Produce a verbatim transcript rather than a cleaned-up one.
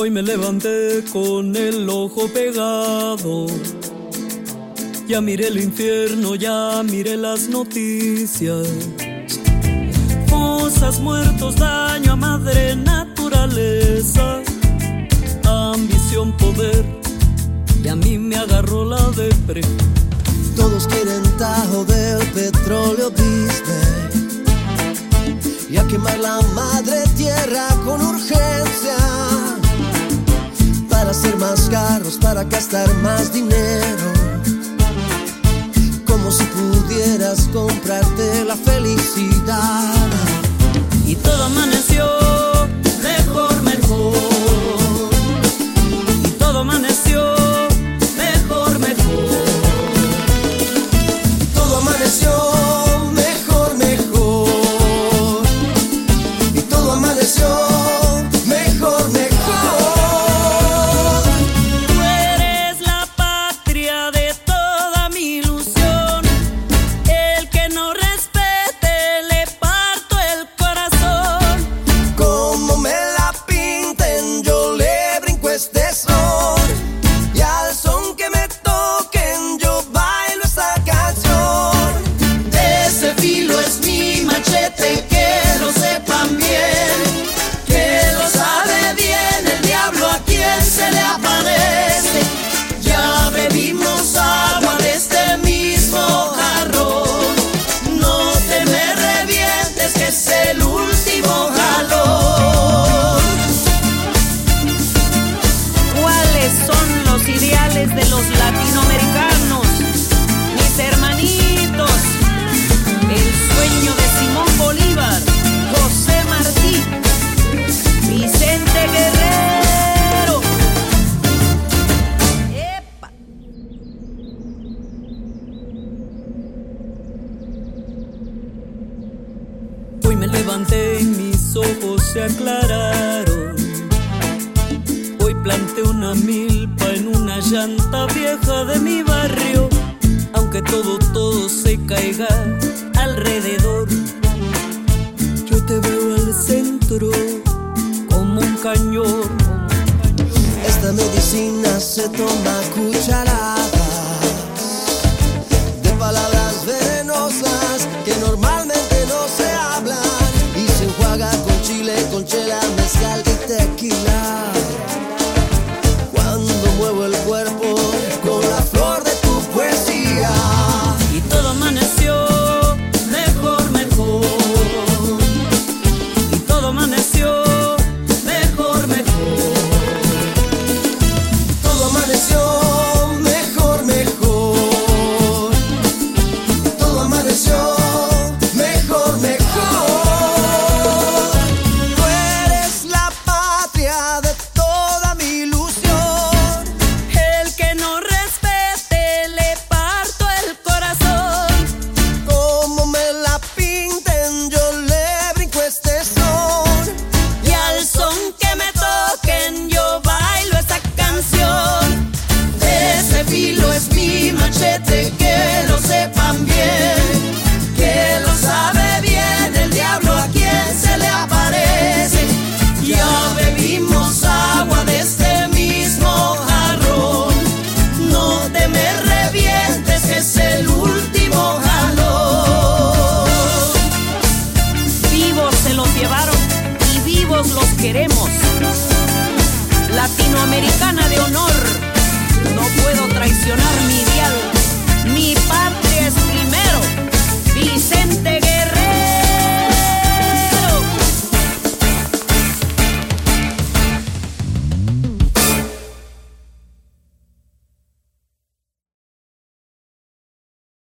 Hoy me levanté con el ojo pegado. Ya miré el infierno, ya miré las noticias. Fosas, muertos, daño a madre naturaleza. Ambición, poder, y a mí me agarró la depre. Todos quieren tajo del petróleo business y a quemar la madre tierra con urgencia, para hacer más carros, para gastar más dinero, como si pudieras comprarte la felicidad. Y todo amaneció mejor, mejor. Y todo amaneció mejor, mejor. Todo amaneció mejor, mejor. Y todo amaneció mejor, mejor. Tú eres la patria de toda mi ilusión. El que no respete le parto el corazón. Como me la pinten yo le brinco este son, y al son que me toquen yo bailo esta canción. Ese filo es mi machete, que lo sepan bien, que lo sabe bien el diablo a quien se le aparece. Ya bebimos agua de este mismo jarrón. No te me revientes, que es el último jalón. ¿Cuáles son los ideales de los latinoamericanos, mis hermanitos? El sueño de Simón Bolívar, José Martí, Vicente Guerrero. ¡Epa! Hoy me levanté y mis ojos se aclararon. Hoy planté una milpa en una llanta vieja de mi barrio. Aunque todo, todo se caiga alrededor, yo te veo al centro como un cañón. Esta medicina se toma a cucharadas, de palabras venenosas que normalmente no se hablan, y se enjuaga con chile, con chela, mezcal y tequila. Cuando muevo el cuerpo con la flor de tu poesía. Y todo amaneció mejor, mejor. Y todo amaneció mejor, mejor. Todo amaneció mejor, mejor. Todo amaneció mejor, mejor. Tú eres la patria de toda mi ilusión. El que no respete le parto el corazón. Como me la pinten yo le brinco este son, Y al son que me toquen yo bailo esa canción. Ese filo es mi machete, que lo sepan bien, que lo sabe bien el diablo a quien se le aparece. Ya bebimos agua de este mismo jarrón. No te me revientes, que es el último jalón. Vivos se los llevaron y vivos los queremos. Latinoamericana de honor, no puedo traicionar mi ideal.